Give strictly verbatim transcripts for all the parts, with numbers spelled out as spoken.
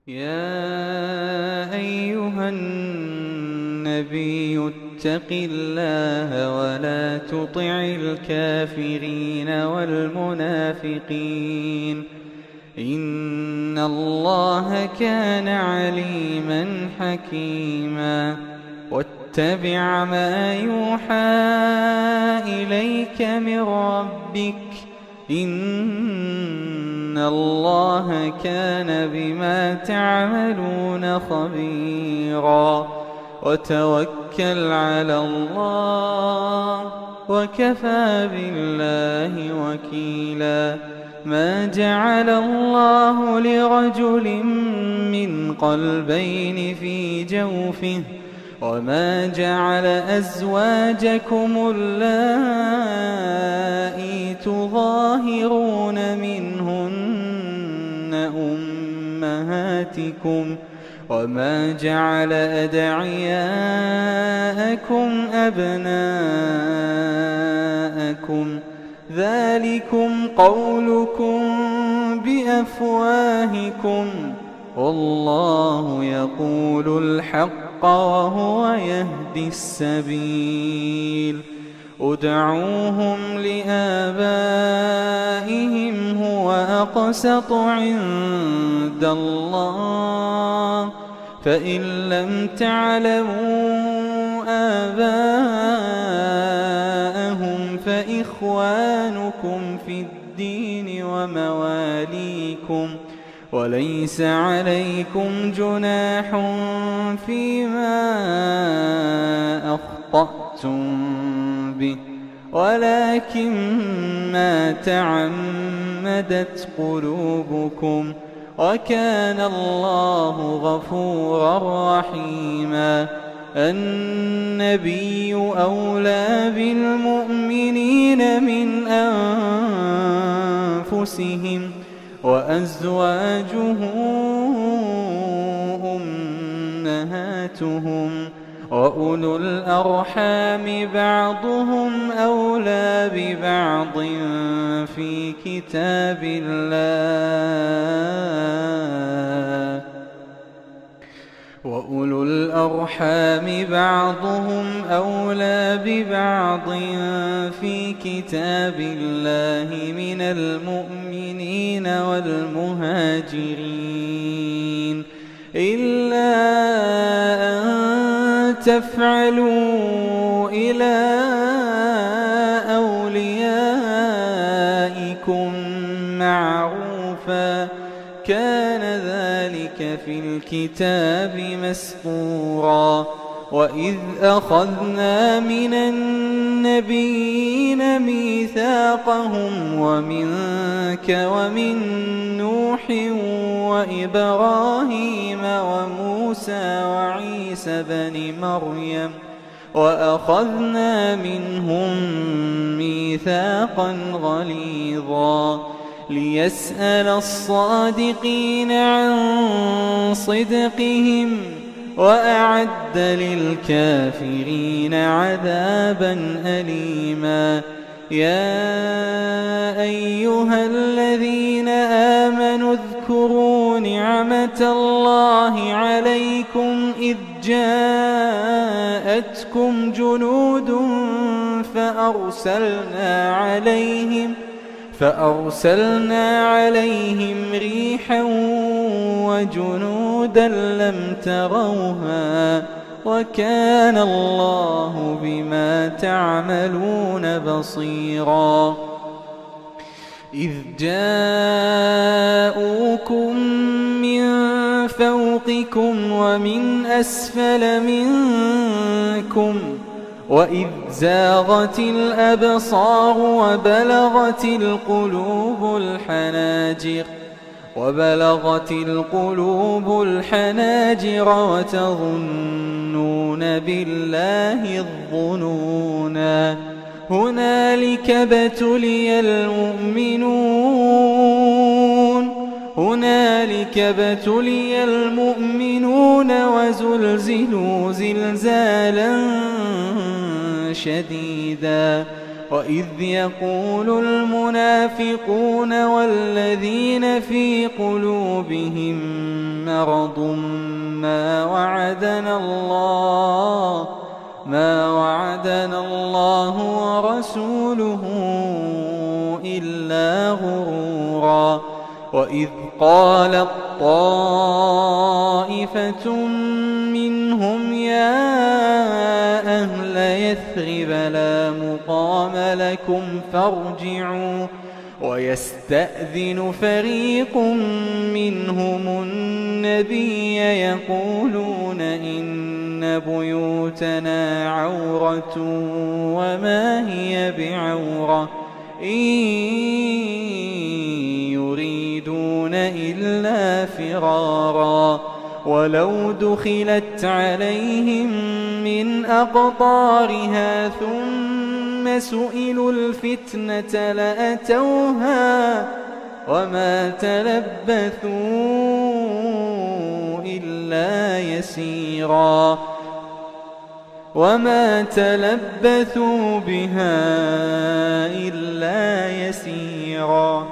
يا أيها النبي اتق الله ولا تطع الكافرين والمنافقين إن الله كان عليما حكيما واتبع ما يوحى إليك من ربك إن الله كان بما تعملون خبيرا وتوكل على الله وكفى بالله وكيلا ما جعل الله لرجل من قلبين في جوفه وما جعل أزواجكم اللائي تظاهرون منهن أمهاتكم وما جعل أدعياءكم أبناءكم ذلكم قولكم بأفواهكم والله يقول الحق وهو يهدي السبيل ادعوهم لآبائهم هو أقسط عند الله فإن لم تعلموا آباءهم فإخوانكم في الدين ومواليكم وليس عليكم جناح فيما أخطأتم به ولكن ما تعمدت قلوبكم وكان الله غفورا رحيما النبي أولى بالمؤمنين من أنفسهم وأزواجه أمهاتهم وأولو الأرحام بعضهم أولى ببعض في كتاب الله وأولو الأرحام بعضهم أولى ببعض في كتاب الله من المؤمنين والمهاجرين إلا أن تفعلوا إلى أوليائكم معروفا كان ذلك في الكتاب مسطورا وإذ أخذنا من النبيين ميثاقهم ومنك ومن نوح وإبراهيم وموسى وعيسى بن مريم وأخذنا منهم ميثاقا غليظا ليسأل الصادقين عن صدقهم وأعد للكافرين عذابا أليما يا أيها الذين آمنوا اذكروا نعمة الله عليكم إذ جاءتكم جنود فأرسلنا عليهم فأرسلنا عليهم ريحا وجنودا لم تروها وكان الله بما تعملون بصيرا إذ جاءوكم من فوقكم ومن أسفل منكم وإذ زاغت الأبصار وبلغت القلوب الحناجر وبلغت القلوب الحناجر وتظنون بالله الظنونا هنالك ابتلي المؤمنون هنالك ابتلي المؤمنون وزلزلوا زلزالا شديدا وإذ يقول المنافقون والذين في قلوبهم مرض ما وعدنا الله ما وعدنا الله ورسوله إلا غرورا وإذ قالت طائفة منهم يا أهل يثرب لا مقام لكم فارجعوا ويستأذن فريق منهم النبي يقولون إن بيوتنا عورة وما هي بعورة إن يريدون إلا فرارا ولو دخلت عليهم من أقطارها ثم سئلوا الفتنة لأتوها وما تلبثوا إلا يسيرا وما تلبثوا بها إلا يسيرا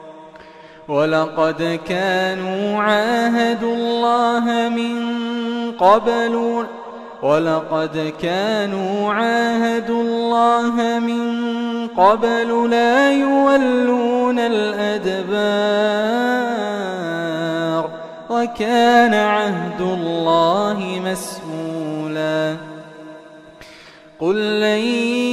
ولقد كانوا عاهدوا الله من قبل ولقد كانوا عاهدوا الله من قبل لا يولون الأدبار وكان عهد الله مسؤولا قل لن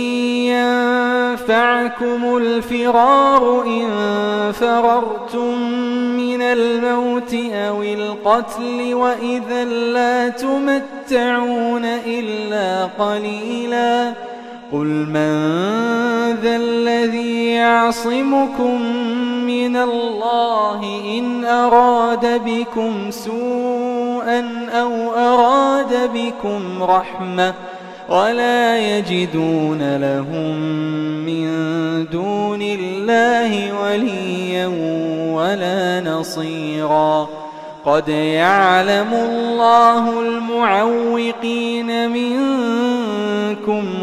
ينفعكم الفرار إن فررتم من الموت أو القتل وإذا لا تمتعون إلا قليلا قل من ذا الذي يعصمكم من الله إن أراد بكم سوءا أو أراد بكم رحمة ولا يجدون لهم من دون الله وليا ولا نصيرا قد يعلم الله المعوقين منكم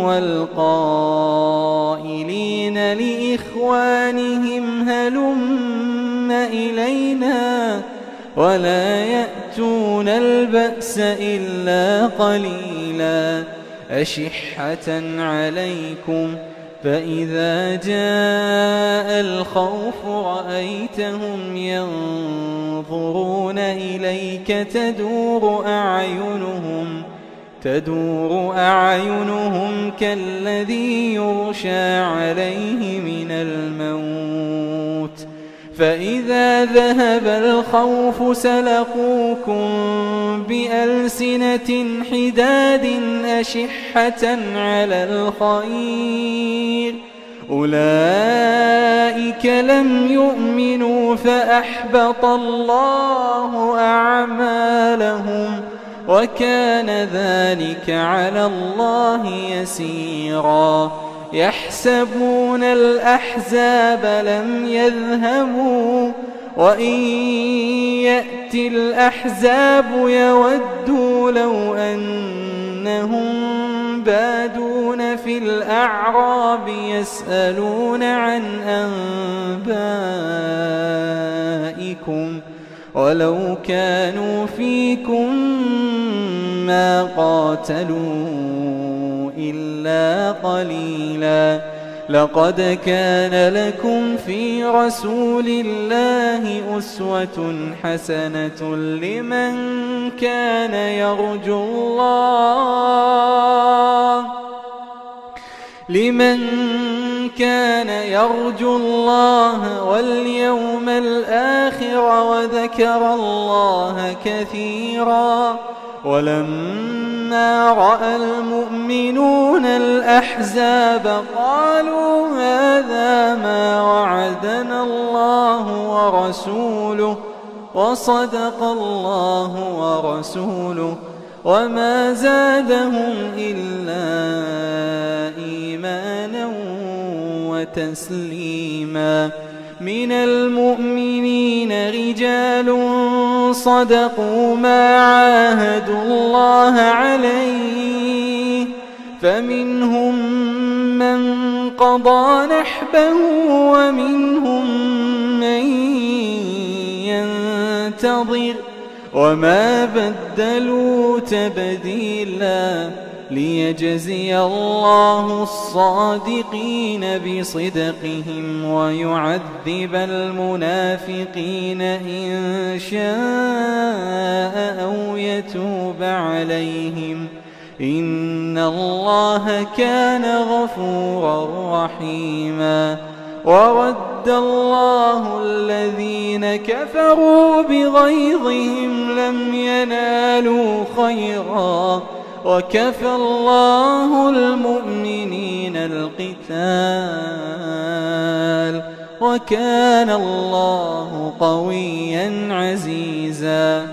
والقائلين لإخوانهم هلم إلينا ولا يأتون البأس إلا قليلا أشحة عليكم فإذا جاء الخوف رأيتهم ينظرون إليك تدور أعينهم تدور أعينهم كالذي يغشى عليه من الموت فإذا ذهب الخوف سلقوكم بألسنة حداد أشحة على الخير أولئك لم يؤمنوا فأحبط الله أعمالهم وكان ذلك على الله يسيرا يحسبون الأحزاب لم يذهبوا وإن يأتي الأحزاب يودوا لو أنهم بادون في الأعراب يسألون عن أنبائكم ولو كانوا فيكم ما قاتلوا إلا قليلا لقد كان لكم في رسول الله أسوة حسنة لمن كان يرجو الله لمن كان يرجو الله واليوم الآخر وذكر الله كثيرا ولما رأى المؤمنون الأحزاب قالوا هذا ما وعدنا الله ورسوله وصدق الله ورسوله وما زادهم إلا إيمانا وتسليما من المؤمنين رجال صدقوا ما عاهدوا الله عليه فمنهم من قضى نحبه ومنهم من ينتظر وما بدلوا تبديلا ليجزي الله الصادقين بصدقهم ويعذب المنافقين إن شاء أو يتوب عليهم إن الله كان غفورا رحيما. ورد الله الذين كفروا بغيظهم لم ينالوا خيرا وكفى الله المؤمنين القتال وكان الله قويا عزيزا.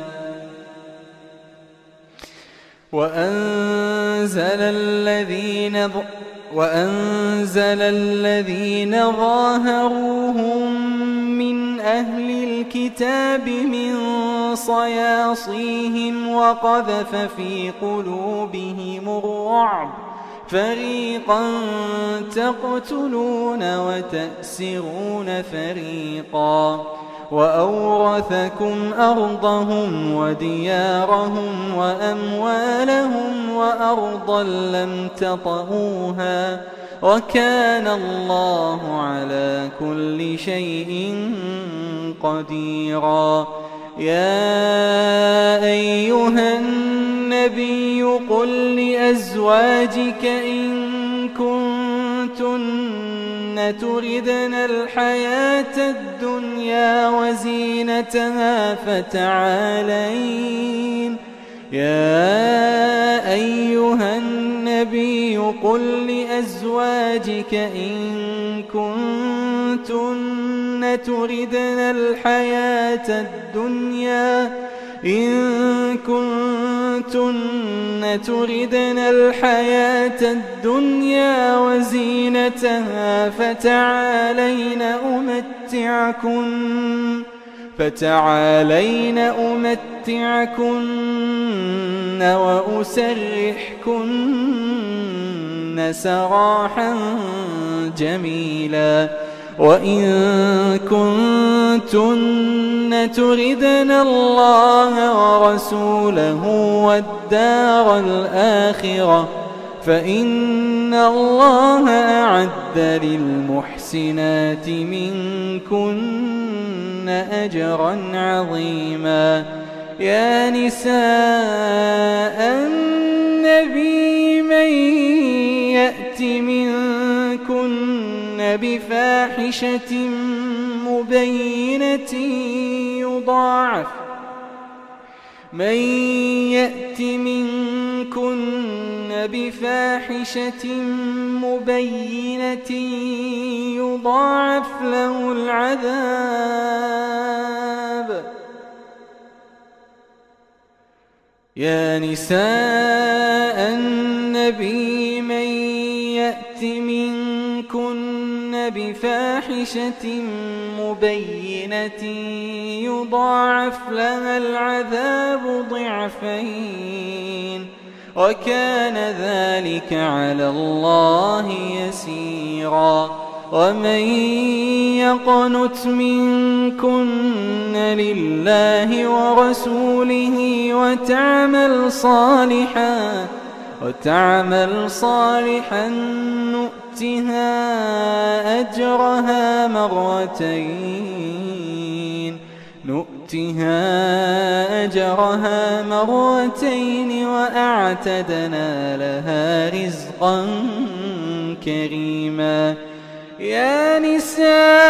وأنزل الذين وأنزل الذين ظاهروهم من أهل الكتاب من صياصيهم وقذف في قلوبهم الرعب فريقا تقتلون وتأسرون فريقا وأورثكم أرضهم وديارهم وأموالهم وأرضا لم تطئوها وكان الله على كل شيء قديرا. يا أيها النبي قل لأزواجك إن كنتن تردن الحياة الدنيا وزينتها فتعالين يا أيها النبي قل لأزواجك إن كنتن تردن الحياة الدنيا إن كنتن تردن الحياة الدنيا وزينتها فتعالين أمتعكن فتعالين أمتعكن وأسرحكن سراحا جميلا. وإن كنتن تردن الله ورسوله والدار الآخرة فإن الله أعد للمحسنات منكن أجرا عظيما. يا نساء النبي من يأت منكن بفاحشة مبينة يضاعف من يأت منكن بفاحشة مبينة يضاعف له العذاب. يا نساء النبي من يأت منكن بفاحشة مبينة يضاعف لها العذاب ضعفين وكان ذلك على الله يسيرا. ومن يقنت منكن لله ورسوله وتعمل صالحا وتعمل صالحا نؤتها أجرها مرتين نؤتها أجرها مرتين وأعتدنا لها رزقا كريما. يا نساء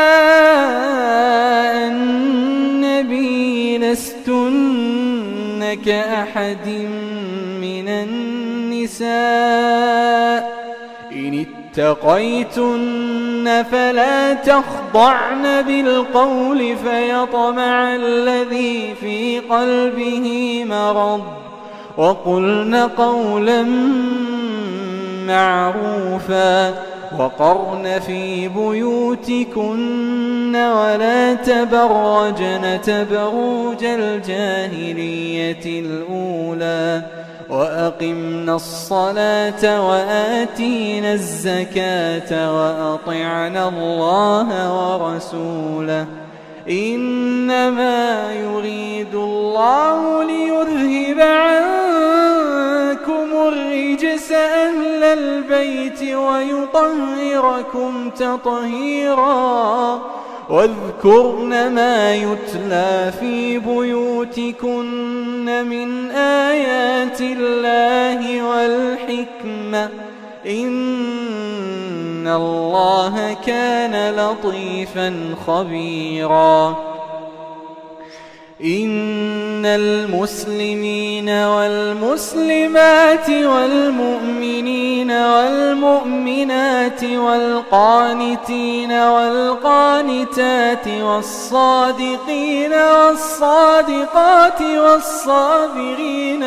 النبي لستن كأحد من النساء إن اتقيتن فلا تخضعن بالقول فيطمع الذي في قلبه مرض وقلن قولا معروفا وقرن في بيوتكن ولا تبرجن تبرج الجاهلية الأولى وأقمنا الصلاة وآتينا الزكاة وأطعنا الله ورسوله إنما يريد الله ليذهب عنكم الرجس أهل البيت ويطهركم تطهيرا واذكرن ما يتلى في بيوتكن من آيات الله والحكمة إن الله كان لطيفا خبيرا إن المسلمين والمسلمات والمؤمنين والمؤمنات والقانتين والقانتات والصادقين والصادقات والصابرين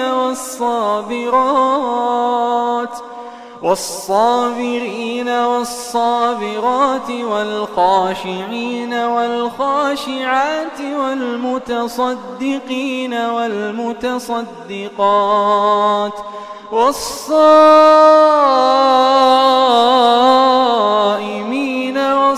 والصابرات والصابرين والصابرات والخاشعين والخاشعات والمتصدقين والمتصدقات والصائمين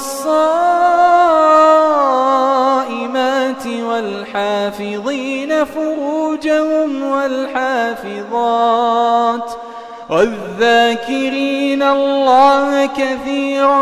والصائمات والحافظين فروجهم والحافظات والذاكرين الله كثيرا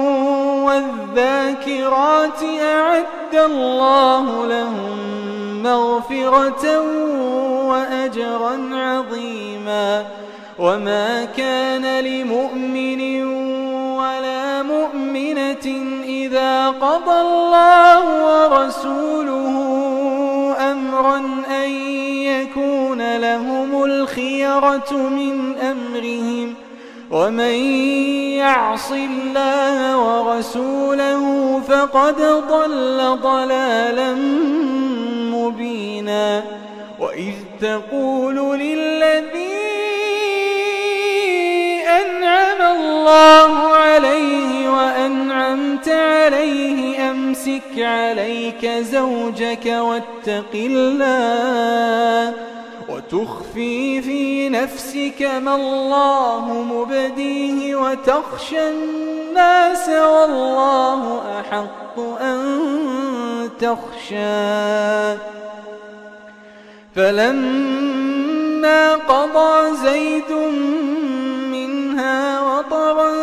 والذاكرات أعد الله لهم مغفرة وأجرا عظيما وما كان لمؤمن ولا مؤمنة إذا قضى الله ورسوله أمرا أن يكون لهم الخيرة من أمرهم ومن يعص الله ورسوله فقد ضل ضلالا مبينا وإذ تقول للذي أنعم الله عليه وأنعمت عليه أمسك عليك زوجك واتق الله وتخفي في نفسك ما الله مبديه وتخشى الناس والله أحق أن تخشاه فلما قضى زيد منها وطرا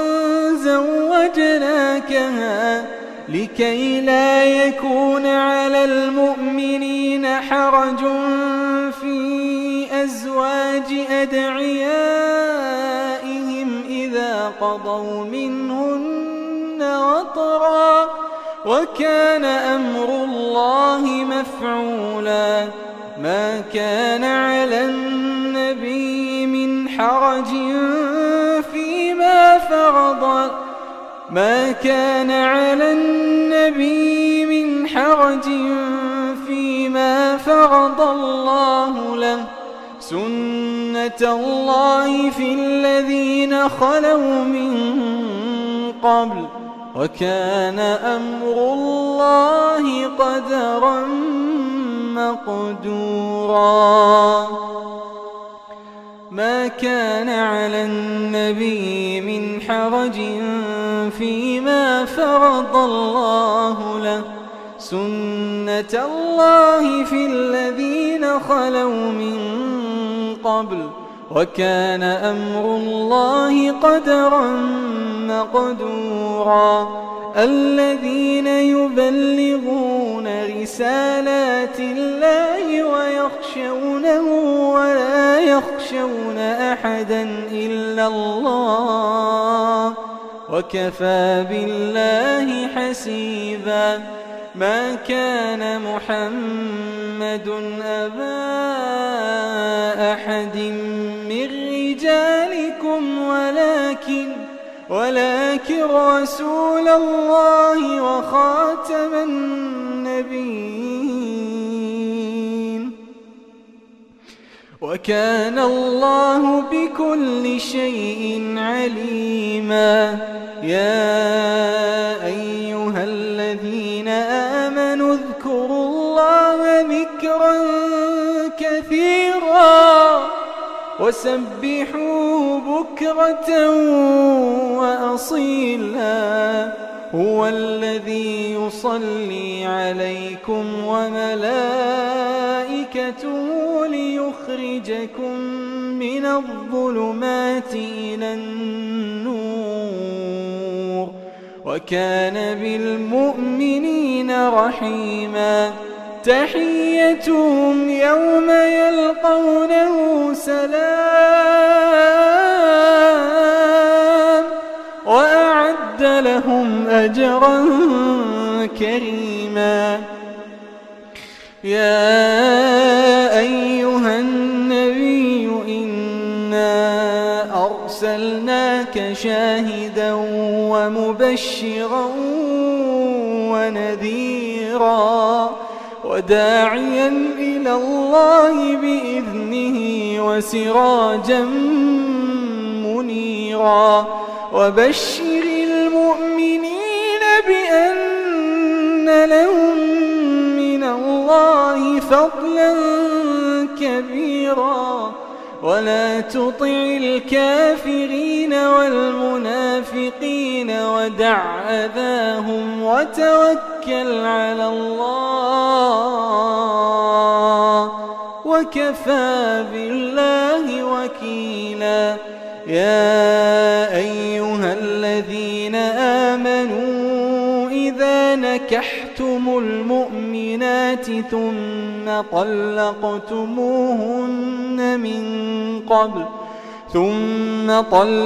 زوجناكها لكي لا يكون على المؤمنين حرج في أزواج أدعيائهم إذا قضوا منهن وطرا وكان أمر الله مفعولا ما كان على النبي من حرج فيما فرض ما كان على النبي من حرج فيما فرض الله له سنة الله في الذين خلوا من قبل وكان أمر الله قدرا مقدورا ما كان على النبي من حرج فيما فرض الله له سنة الله في الذين خلوا من قبل وكان أمر الله قدرا مقدورا الذين يبلغون رسالات الله ويخشونه ولا يخشون أحدا إلا الله وكفى بالله حسيبا ما كان محمد أبا أحد من رجالكم ولكن ولكن رسول الله وخاتم النبيين وكان الله بكل شيء عليما يا أيها الذين آمنوا اذكروا الله ذكرا كثيرا وسبحوه بكرة وأصيلا هو الذي يصلي عليكم وملائكته ليخرجكم من الظلمات إلى النور وكان بالمؤمنين رحيما تحيتهم يوم يلقونه سلام وأعد لهم أجرا كريما يا أيها النبي إنا أرسلناك شاهدا ومبشرا ونذيرا وداعيا إلى الله بإذنه وسراجا منيرا وبشر المؤمنين بأن لهم من الله فضلا كبيرا ولا تطع الكافرين والمنافقين ودع أذاهم وتوكل على الله وكفى بالله وكيلا يا أيها الذين آمنوا إذا نكحتم المؤمنات ثم طلقتموهن من قبل ثم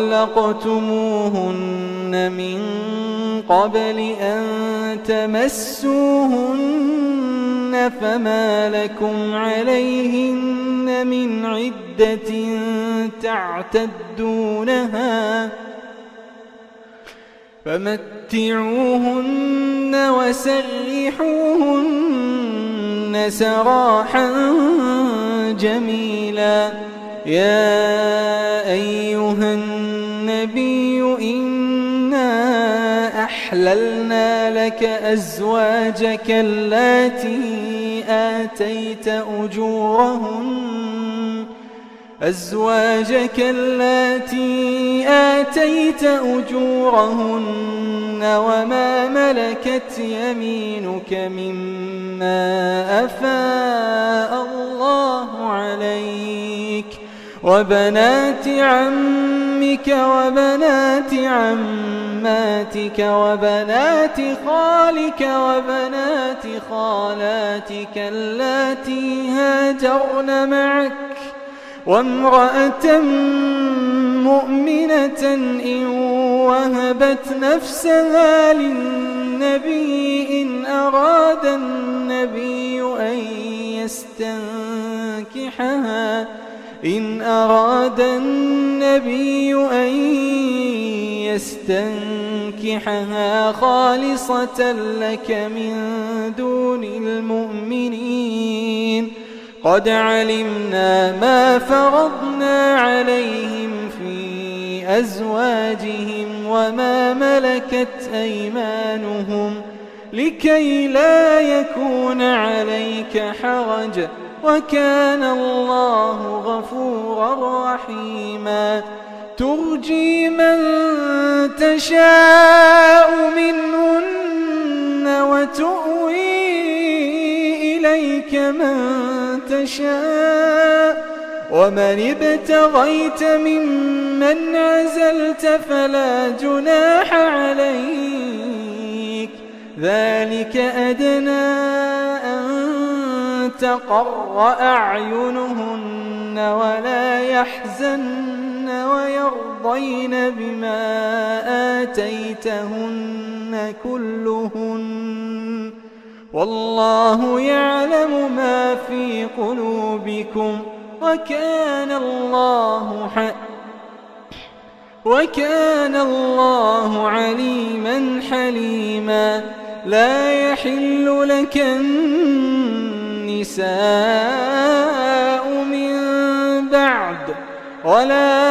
طلقتموهن من قبل أن تمسوهن فما لكم عليهن من عدة تعتدونها فمتعوهن وسرحوهن سراحا جميلا يا أيها النبي إنا أحللنا لك أزواجك اللاتي آتيت أجورهن أزواجك اللاتي آتيت أجورهن وما ملكت يمينك مما أفاء الله عليك وبنات عمك وبنات عماتك وبنات خالك وبنات خالاتك اللاتي هاجرن معك وامرأة مؤمنة إن وهبت نفسها للنبي إن أراد النبي أن يستنكحها إن أراد النبي أن يستنكحها خالصة لك من دون المؤمنين قد علمنا ما فرضنا عليهم في أزواجهم وما ملكت أيمانهم لكي لا يكون عليك حرج وكان الله غفورا رحيما ترجي من تشاء منهن وتؤوي إليك من تشاء ومن ابتغيت ممن عزلت فلا جناح عليك ذلك أدنى أن تقر أعينهن ولا يحزن ويرضين بما آتيتهن كلهن والله يعلم ما في قلوبكم وكان الله حق وكان الله عليما حليما لا يحل لك النساء من بعد ولا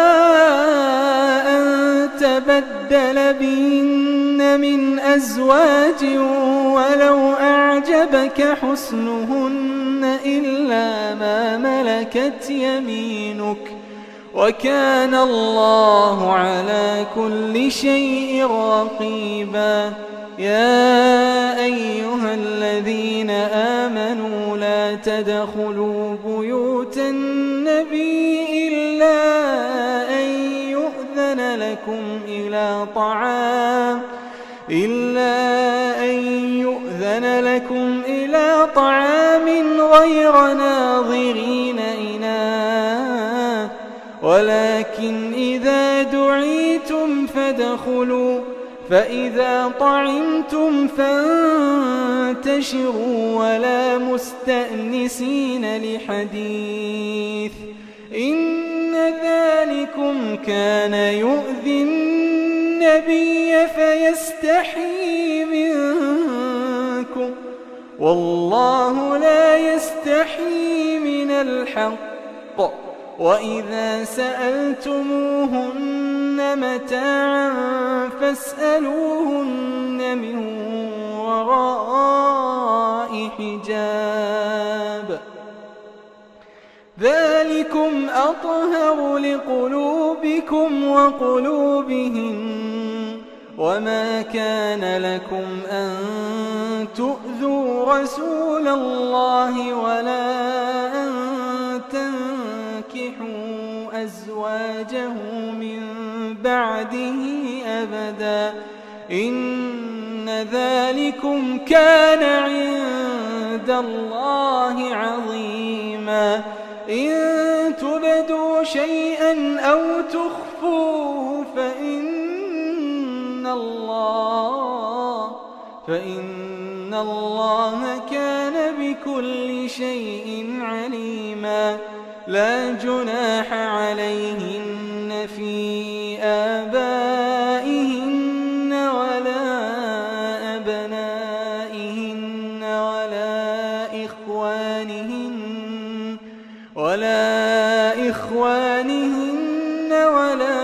أن تبدل بهن من أزواج ولو أعجبك حسنهن إلا ما ملكت يمينك وكان الله على كل شيء رقيبا. يا أيها الذين آمنوا لا تدخلوا بيوت النبي إلا أن يؤذن لكم إلى طعام إلا أن يؤذن لكم إلى طعام غير ناظرين إناه ولكن إذا دعيتم فادخلوا فإذا طعمتم فانتشروا ولا مستأنسين لحديث إن ذلكم كان يؤذي النبي فيستحيي منكم والله لا يستحيي من الحق وإذا سألتموهن متاعا فاسألوهن من وراء حجاب ذلكم أطهر لقلوبكم وقلوبهن وما كان لكم أن تؤذوا رسول الله ولا أن تنكحوا أزواجه من بعده أبدا إن ذلكم كان عند الله عظيما. إن تبدوا شيئا أو تخفوه فإن الله فإن الله كان بكل شيء عليما. لا جناح عليهن في آبائهن ولا أبنائهن ولا إخوانهن ولا إخوانهن ولا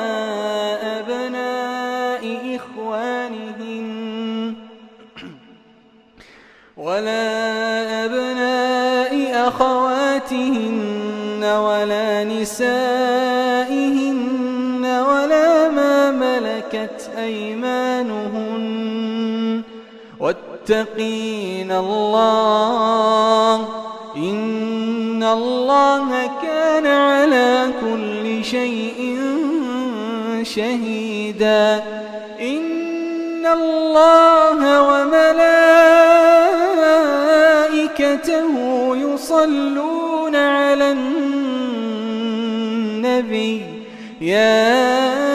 أبناء إخوانهن ولا أبناء أخواتهن ولا نسائهن ولا ما ملكت أيمانهن واتقين الله إن الله كان على كل شيء شهيدا. إن الله وملائكته يصلون على النبي يا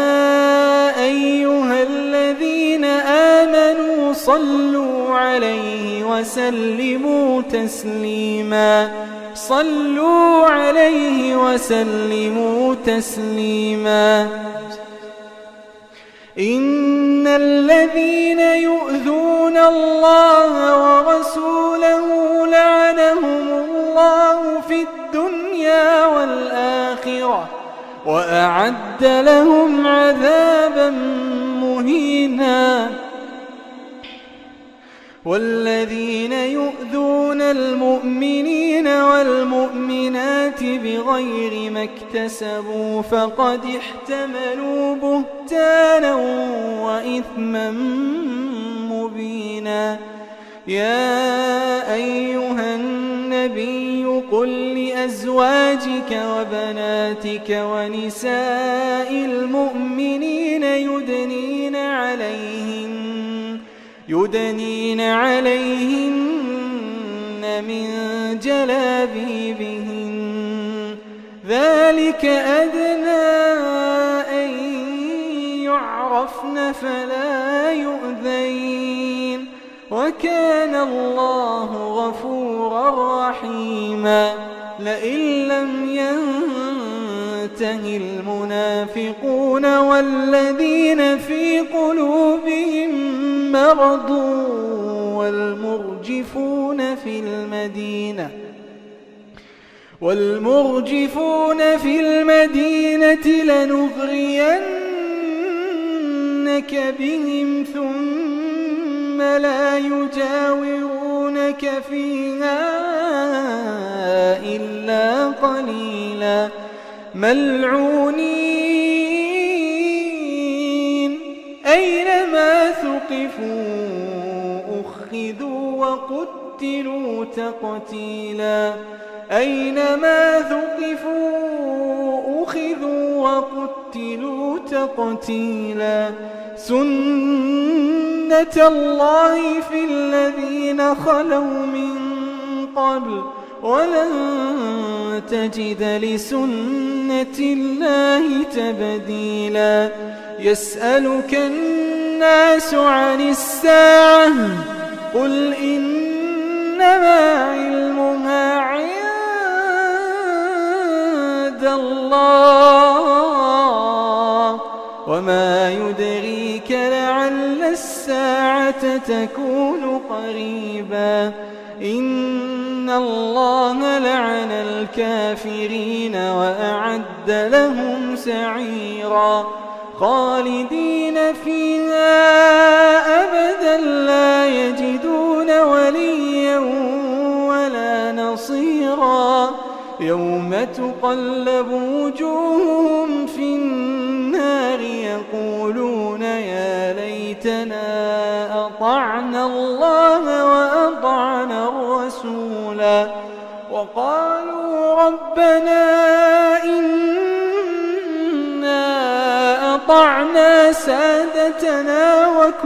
أيها الذين آمنوا صلوا عليه وسلموا تسليما صلوا عليه وسلموا تسليما. إن الذين يؤذون الله ورسوله لعنهم الله في الدنيا والآخرة وأعد لهم عذابا مهينا. والذين يؤذون المؤمنين والمؤمنات بغير ما اكتسبوا فقد احتملوا بهتانا وإثما مبينا. يا أيها النبي قل لأزواجك وبناتك ونساء المؤمنين يدنين عليهن يدنين عليهن من جلابيبهن ذلك أدنى أن يعرفن فلا يؤذين وكان الله غفورا رحيما. لئن لم ينته المنافقون والذين في قلوبهم مرض والمرجفون في المدينة والمرجفون في المدينة لنغرينك بهم ثم لا يجاورونك يجزونك فيها إلا قليلا ملعونين أينما ثقفوا أخذوا وقتلوا تقتيلا أينما ثقفوا أخذوا وقتلوا تقتيلا سنة الله في الذين خلوا من قبل ولن تجد لسنة الله تبديلا يسألك الناس عن الساعة قل إنما علمها عند الله وما يدريك لعل الساعة تكون قريبا إن الله لعن الكافرين وأعد لهم سعيرا خالدين فيها أبدا لا يجدون وليا ولا نصيرا يوم تقلب وجوههم في النار يقولون يا ليتنا أطعنا الله وأطعنا الرسولا وقالوا ربنا إنا أطعنا سادتنا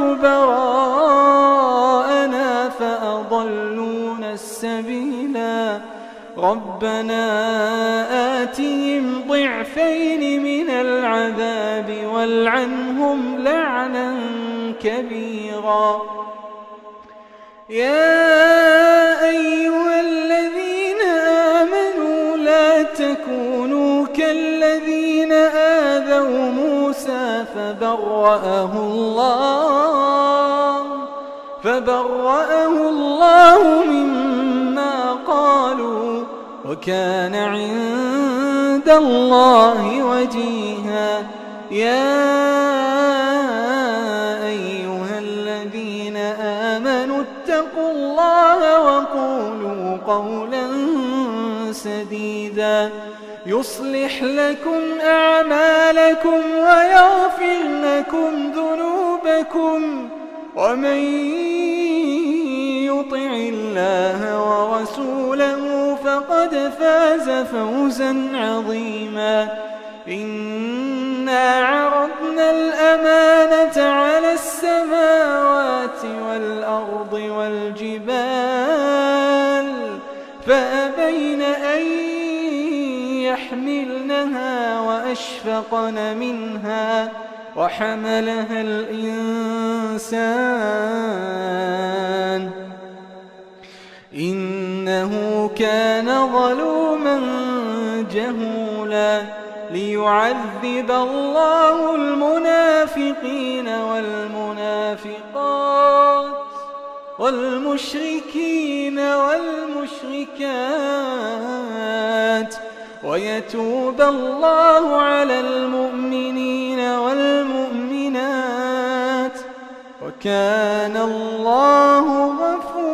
وكبراءنا فأضلونا السبيلا ربنا آتهم ضعفين من العذاب والعنهم لعنا كبيرا يا أيها الذين آمنوا لا تكونوا كالذين آذوا موسى فبرأه الله فبرأه الله مما قالوا وكان عند الله وجيها يا أيها الذين آمنوا اتقوا الله وقولوا قولا سديدا يصلح لكم أعمالكم ويغفر لكم ذنوبكم ومن يطع الله ورسوله فقد فاز فوزا عظيما إنا عرضنا الأمانة على السماوات والأرض والجبال فأبين أن يحملنها وأشفقن منها وحملها الإنسان إنه كان ظلوما جهولا ليعذب الله المنافقين والمنافقات والمشركين والمشركات ويتوب الله على المؤمنين والمؤمنات وكان الله غفورا